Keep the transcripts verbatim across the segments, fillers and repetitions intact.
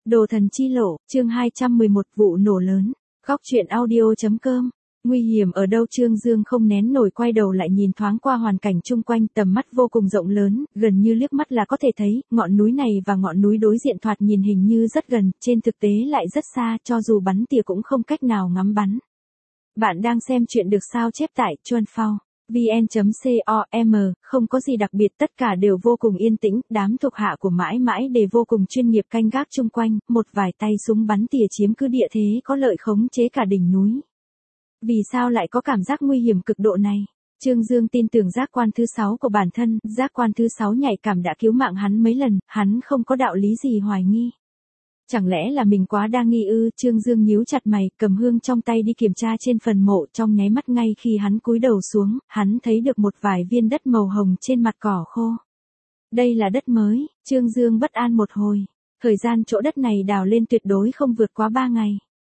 Đồ thần chi lộ, chương hai trăm mười một vụ nổ lớn. Góc truyện audio.com. Nguy hiểm ở đâu? Trương Dương không nén nổi quay đầu lại nhìn thoáng qua hoàn cảnh chung quanh, tầm mắt vô cùng rộng lớn, gần như liếc mắt là có thể thấy, ngọn núi này và ngọn núi đối diện thoạt nhìn hình như rất gần, trên thực tế lại rất xa, cho dù bắn tỉa cũng không cách nào ngắm bắn. Bạn đang xem chuyện được sao chép tại chuan phao vn chấm com, không có gì đặc biệt, tất cả đều vô cùng yên tĩnh, đám thuộc hạ của mãi mãi đều vô cùng chuyên nghiệp canh gác chung quanh, một vài tay súng bắn tỉa chiếm cứ địa thế có lợi khống chế cả đỉnh núi. Vì sao lại có cảm giác nguy hiểm cực độ này? Trương Dương tin tưởng giác quan thứ sáu của bản thân, giác quan thứ sáu nhạy cảm đã cứu mạng hắn mấy lần, hắn không có đạo lý gì hoài nghi. Chẳng lẽ là mình quá đa nghi ư? Trương Dương nhíu chặt mày, cầm hương trong tay đi kiểm tra trên phần mộ, trong nháy mắt ngay khi hắn cúi đầu xuống, hắn thấy được một vài viên đất màu hồng trên mặt cỏ khô. Đây là đất mới, Trương Dương bất an một hồi. Thời gian chỗ đất này đào lên tuyệt đối không vượt quá ba ngày.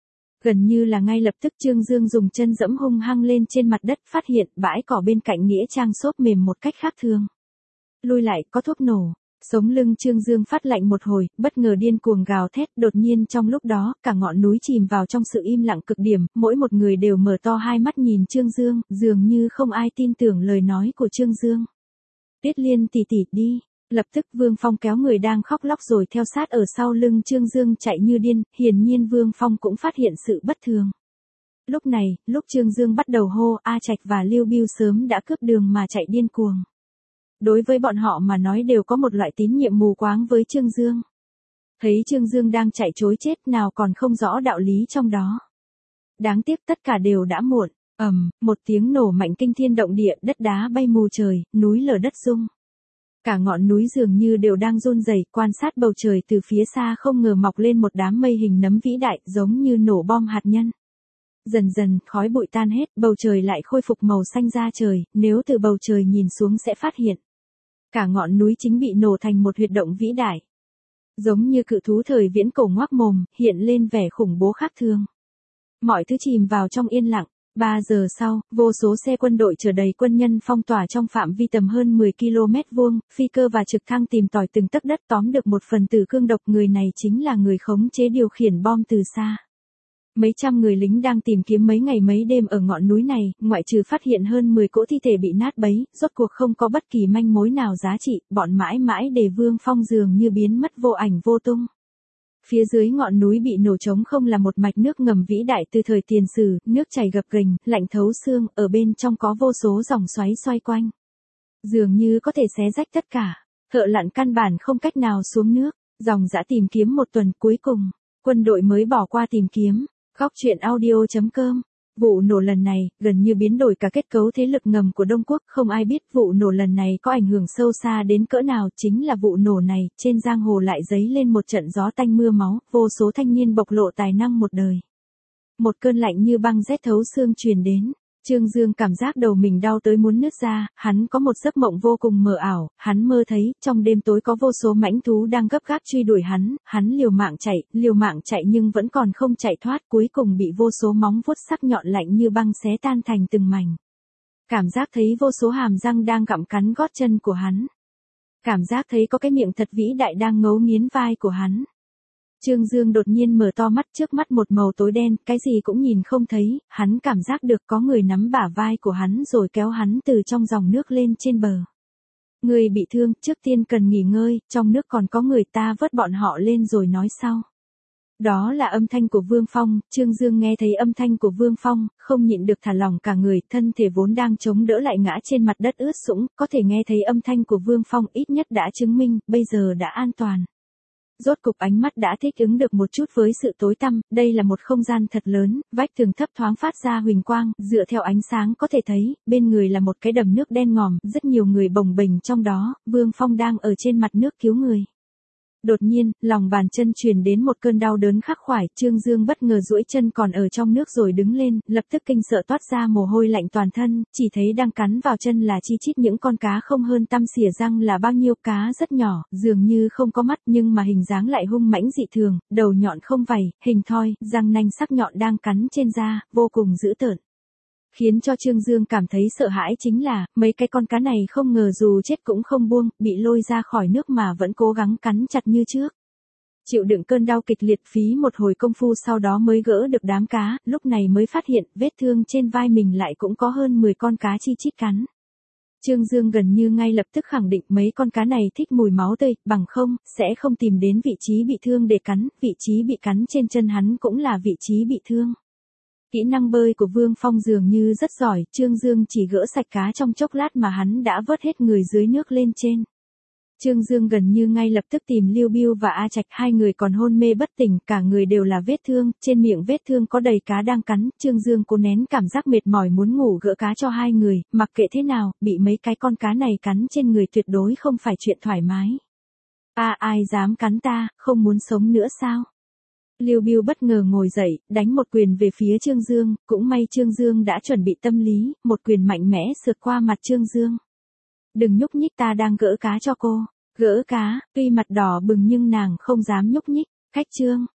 Gần như là ngay lập tức Trương Dương dùng chân dẫm hung hăng lên trên mặt đất, phát hiện bãi cỏ bên cạnh nghĩa trang xốp mềm một cách khác thường. Lui lại, có thuốc nổ. Sống lưng Trương Dương phát lạnh một hồi, bất ngờ điên cuồng gào thét, đột nhiên trong lúc đó, cả ngọn núi chìm vào trong sự im lặng cực điểm, mỗi một người đều mở to hai mắt nhìn Trương Dương, dường như không ai tin tưởng lời nói của Trương Dương. Tuyết Liên tỉ tỉ đi. Lập tức Vương Phong kéo người đang khóc lóc rồi theo sát ở sau lưng Trương Dương chạy như điên, hiển nhiên Vương Phong cũng phát hiện sự bất thường. Lúc này, lúc Trương Dương bắt đầu hô, A Trạch và Lưu Bưu sớm đã cướp đường mà chạy điên cuồng. Đối với bọn họ mà nói đều có một loại tín nhiệm mù quáng với Trương Dương. Thấy Trương Dương đang chạy trối chết nào còn không rõ đạo lý trong đó. Đáng tiếc tất cả đều đã muộn, ầm, một tiếng nổ mạnh kinh thiên động địa, đất đá bay mù trời, núi lở đất rung. Cả ngọn núi dường như đều đang run rẩy, quan sát bầu trời từ phía xa không ngờ mọc lên một đám mây hình nấm vĩ đại, giống như nổ bom hạt nhân. Dần dần, khói bụi tan hết, bầu trời lại khôi phục màu xanh da trời, nếu từ bầu trời nhìn xuống sẽ phát hiện. Cả ngọn núi chính bị nổ thành một huyệt động vĩ đại. Giống như cự thú thời viễn cổ ngoác mồm, hiện lên vẻ khủng bố khác thường. Mọi thứ chìm vào trong yên lặng. Ba giờ sau, vô số xe quân đội chở đầy quân nhân phong tỏa trong phạm vi tầm hơn mười ki lô mét vuông, phi cơ và trực thăng tìm tòi từng tấc đất, tóm được một phần tử cương độc, người này chính là người khống chế điều khiển bom từ xa. Mấy trăm người lính đang tìm kiếm mấy ngày mấy đêm ở ngọn núi này, ngoại trừ phát hiện hơn mười cỗ thi thể bị nát bấy, rốt cuộc không có bất kỳ manh mối nào giá trị, bọn mãi mãi để Vương Phong dường như biến mất vô ảnh vô tung. Phía dưới ngọn núi bị nổ trống không là một mạch nước ngầm vĩ đại từ thời tiền sử, nước chảy gập ghềnh, lạnh thấu xương, ở bên trong có vô số dòng xoáy xoay quanh. Dường như có thể xé rách tất cả, thợ lặn căn bản không cách nào xuống nước, dòng dã tìm kiếm một tuần cuối cùng, quân đội mới bỏ qua tìm kiếm. Góc truyện audio.com. Vụ nổ lần này, gần như biến đổi cả kết cấu thế lực ngầm của Đông Quốc, không ai biết vụ nổ lần này có ảnh hưởng sâu xa đến cỡ nào, chính là vụ nổ này, trên giang hồ lại dấy lên một trận gió tanh mưa máu, vô số thanh niên bộc lộ tài năng một đời. Một cơn lạnh như băng rét thấu xương truyền đến. Trương Dương cảm giác đầu mình đau tới muốn nứt ra, hắn có một giấc mộng vô cùng mờ ảo, hắn mơ thấy, trong đêm tối có vô số mãnh thú đang gấp gáp truy đuổi hắn, hắn liều mạng chạy, liều mạng chạy nhưng vẫn còn không chạy thoát, cuối cùng bị vô số móng vuốt sắc nhọn lạnh như băng xé tan thành từng mảnh. Cảm giác thấy vô số hàm răng đang gặm cắn gót chân của hắn. Cảm giác thấy có cái miệng thật vĩ đại đang ngấu nghiến vai của hắn. Trương Dương đột nhiên mở to mắt, trước mắt một màu tối đen, cái gì cũng nhìn không thấy, hắn cảm giác được có người nắm bả vai của hắn rồi kéo hắn từ trong dòng nước lên trên bờ. Người bị thương, trước tiên cần nghỉ ngơi, trong nước còn có người, ta vớt bọn họ lên rồi nói sau. Đó là âm thanh của Vương Phong, Trương Dương nghe thấy âm thanh của Vương Phong, không nhịn được thả lỏng cả người, thân thể vốn đang chống đỡ lại ngã trên mặt đất ướt sũng, có thể nghe thấy âm thanh của Vương Phong ít nhất đã chứng minh, bây giờ đã an toàn. Rốt cục ánh mắt đã thích ứng được một chút với sự tối tăm, đây là một không gian thật lớn, vách tường thấp thoáng phát ra huỳnh quang, dựa theo ánh sáng có thể thấy, bên người là một cái đầm nước đen ngòm, rất nhiều người bồng bềnh trong đó, Vương Phong đang ở trên mặt nước cứu người. Đột nhiên, lòng bàn chân truyền đến một cơn đau đớn khắc khoải, Trương Dương bất ngờ duỗi chân còn ở trong nước rồi đứng lên, lập tức kinh sợ toát ra mồ hôi lạnh toàn thân, chỉ thấy đang cắn vào chân là chi chít những con cá không hơn tăm xỉa răng là bao nhiêu, cá rất nhỏ, dường như không có mắt nhưng mà hình dáng lại hung mãnh dị thường, đầu nhọn không vảy, hình thoi, răng nanh sắc nhọn đang cắn trên da, vô cùng dữ tợn. Khiến cho Trương Dương cảm thấy sợ hãi chính là, mấy cái con cá này không ngờ dù chết cũng không buông, bị lôi ra khỏi nước mà vẫn cố gắng cắn chặt như trước. Chịu đựng cơn đau kịch liệt phí một hồi công phu sau đó mới gỡ được đám cá, lúc này mới phát hiện vết thương trên vai mình lại cũng có hơn mười con cá chi chít cắn. Trương Dương gần như ngay lập tức khẳng định mấy con cá này thích mùi máu tươi, bằng không, sẽ không tìm đến vị trí bị thương để cắn, vị trí bị cắn trên chân hắn cũng là vị trí bị thương. Kỹ năng bơi của Vương Phong dường như rất giỏi, Trương Dương chỉ gỡ sạch cá trong chốc lát mà hắn đã vớt hết người dưới nước lên trên. Trương Dương gần như ngay lập tức tìm Lưu Bưu và A Trạch, hai người còn hôn mê bất tỉnh, cả người đều là vết thương, trên miệng vết thương có đầy cá đang cắn, Trương Dương cố nén cảm giác mệt mỏi muốn ngủ gỡ cá cho hai người, mặc kệ thế nào, bị mấy cái con cá này cắn trên người tuyệt đối không phải chuyện thoải mái. A à, ai dám cắn ta, không muốn sống nữa sao? Lưu Bưu bất ngờ ngồi dậy, đánh một quyền về phía Trương Dương, cũng may Trương Dương đã chuẩn bị tâm lý, một quyền mạnh mẽ sượt qua mặt Trương Dương. Đừng nhúc nhích, ta đang gỡ cá cho cô. Gỡ cá, tuy mặt đỏ bừng nhưng nàng không dám nhúc nhích. Khách Trương,